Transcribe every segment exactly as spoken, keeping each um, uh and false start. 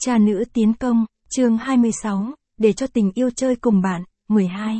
Cha nữ tiến công, chương hai mươi sáu, để cho tình yêu chơi cùng bạn, mười hai.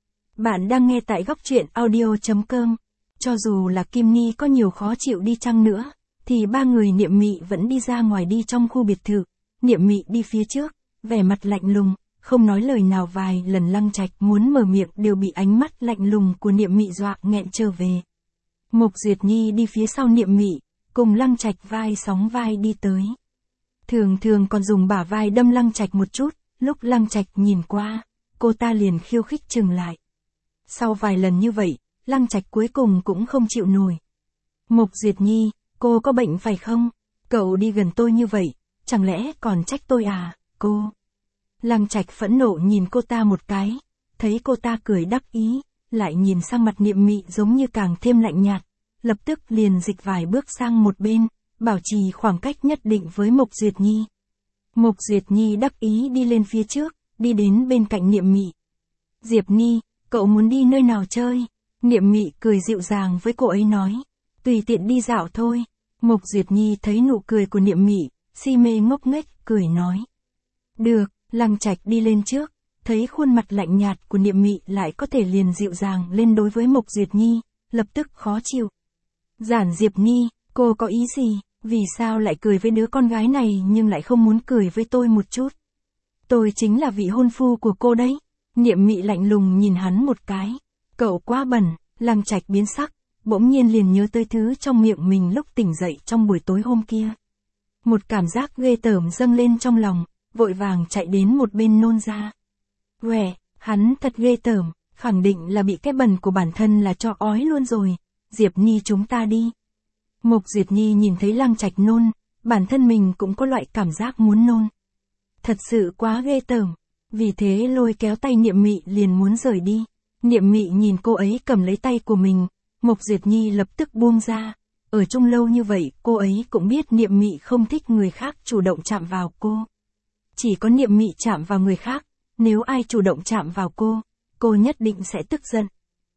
Bạn đang nghe tại góc truyện audio chấm com. Cho dù là Kim Ni có nhiều khó chịu đi chăng nữa, thì ba người Niệm Mị vẫn đi ra ngoài đi trong khu biệt thự. Niệm Mị đi phía trước, vẻ mặt lạnh lùng, không nói lời nào. Vài lần Lăng Trạch muốn mở miệng đều bị ánh mắt lạnh lùng của Niệm Mị dọa nghẹn trở về. Mục Duyệt Nhi đi phía sau Niệm Mị, cùng Lăng Trạch vai sóng vai đi tới. Thường thường còn dùng bả vai đâm Lăng Trạch một chút, lúc Lăng Trạch nhìn qua, cô ta liền khiêu khích chừng lại. Sau vài lần như vậy, Lăng Trạch cuối cùng cũng không chịu nổi. Mục Duyệt Nhi, cô có bệnh phải không? Cậu đi gần tôi như vậy, chẳng lẽ còn trách tôi à, cô? Lăng Trạch phẫn nộ nhìn cô ta một cái, thấy cô ta cười đắc ý, lại nhìn sang mặt Niệm Mị giống như càng thêm lạnh nhạt, lập tức liền dịch vài bước sang một bên, bảo trì khoảng cách nhất định với Mục Duyệt Nhi. Mục Duyệt Nhi đắc ý đi lên phía trước, đi đến bên cạnh Niệm Mị. Diệp Nhi, cậu muốn đi nơi nào chơi? Niệm Mị cười dịu dàng với cô ấy nói. Tùy tiện đi dạo thôi. Mục Duyệt Nhi thấy nụ cười của Niệm Mị, si mê ngốc nghếch, cười nói. Được, Lăng Trạch đi lên trước, thấy khuôn mặt lạnh nhạt của Niệm Mị lại có thể liền dịu dàng lên đối với Mục Duyệt Nhi, lập tức khó chịu. Giản Diệp Nhi, cô có ý gì? Vì sao lại cười với đứa con gái này nhưng lại không muốn cười với tôi một chút? Tôi chính là vị hôn phu của cô đấy. Niệm Mị lạnh lùng nhìn hắn một cái. Cậu quá bẩn. Lăng Trạch biến sắc, bỗng nhiên liền nhớ tới thứ trong miệng mình lúc tỉnh dậy trong buổi tối hôm kia. Một cảm giác ghê tởm dâng lên trong lòng, vội vàng chạy đến một bên nôn ra. Uể, hắn thật ghê tởm, khẳng định là bị cái bẩn của bản thân là cho ói luôn rồi. Diệp Nhi chúng ta đi. Mục Duyệt Nhi nhìn thấy Lăng Trạch nôn, bản thân mình cũng có loại cảm giác muốn nôn. Thật sự quá ghê tởm, vì thế lôi kéo tay Niệm Mị liền muốn rời đi. Niệm Mị nhìn cô ấy cầm lấy tay của mình, Mục Duyệt Nhi lập tức buông ra. Ở chung lâu như vậy, cô ấy cũng biết Niệm Mị không thích người khác chủ động chạm vào cô. Chỉ có Niệm Mị chạm vào người khác, nếu ai chủ động chạm vào cô, cô nhất định sẽ tức giận.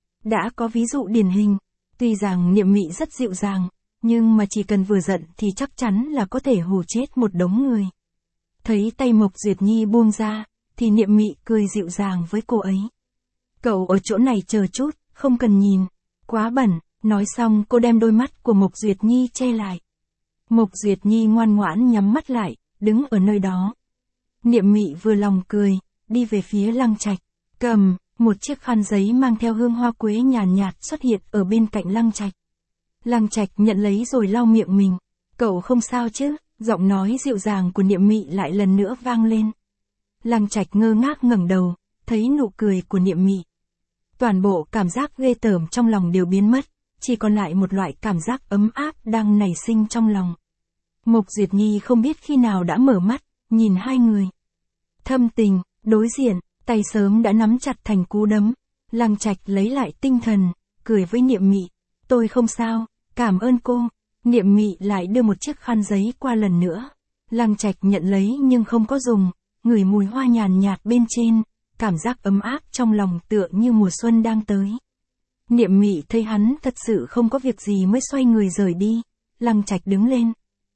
Đã có ví dụ điển hình, tuy rằng Niệm Mị rất dịu dàng, nhưng mà chỉ cần vừa giận thì chắc chắn là có thể hù chết một đống người. Thấy tay Mục Duyệt Nhi buông ra, thì Niệm Mị cười dịu dàng với cô ấy. Cậu ở chỗ này chờ chút, không cần nhìn, quá bẩn. Nói xong cô đem đôi mắt của Mục Duyệt Nhi che lại. Mục Duyệt Nhi ngoan ngoãn nhắm mắt lại, đứng ở nơi đó. Niệm Mị vừa lòng cười, đi về phía Lăng Trạch, cầm một chiếc khăn giấy mang theo hương hoa quế nhàn nhạt xuất hiện ở bên cạnh Lăng Trạch. Lăng Trạch nhận lấy rồi lau miệng mình. Cậu không sao chứ? Giọng nói dịu dàng của Niệm Mị lại lần nữa vang lên. Lăng Trạch ngơ ngác ngẩng đầu, thấy nụ cười của Niệm Mị. Toàn bộ cảm giác ghê tởm trong lòng đều biến mất, chỉ còn lại một loại cảm giác ấm áp đang nảy sinh trong lòng. Mục Duyệt Nhi không biết khi nào đã mở mắt, nhìn hai người. Thâm tình, đối diện, tay sớm đã nắm chặt thành cú đấm. Lăng Trạch lấy lại tinh thần, cười với Niệm Mị. Tôi không sao, cảm ơn cô. Niệm Mị lại đưa một chiếc khăn giấy qua lần nữa. Lăng Trạch nhận lấy nhưng không có dùng, ngửi mùi hoa nhàn nhạt bên trên, cảm giác ấm áp trong lòng tựa như mùa xuân đang tới. Niệm Mị thấy hắn thật sự không có việc gì mới xoay người rời đi. Lăng Trạch đứng lên.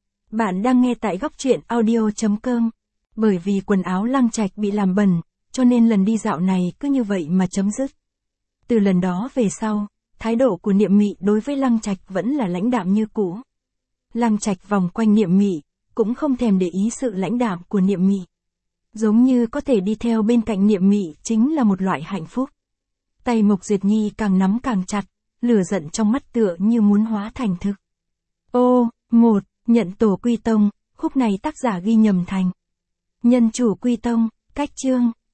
Bạn đang nghe tại góc truyện audio chấm com. Bởi vì quần áo Lăng Trạch bị làm bẩn, cho nên lần đi dạo này cứ như vậy mà chấm dứt. Từ lần đó về sau, thái độ của Niệm Mị đối với Lăng Trạch vẫn là lãnh đạm như cũ. Lăng Trạch vòng quanh Niệm Mị, cũng không thèm để ý sự lãnh đạm của Niệm Mị. Giống như có thể đi theo bên cạnh Niệm Mị chính là một loại hạnh phúc. Tay Mục Duyệt Nhi càng nắm càng chặt, lửa giận trong mắt tựa như muốn hóa thành thực. Ô, một, nhận tổ quy tông, khúc này tác giả ghi nhầm thành nhân chủ quy tông, cách chương.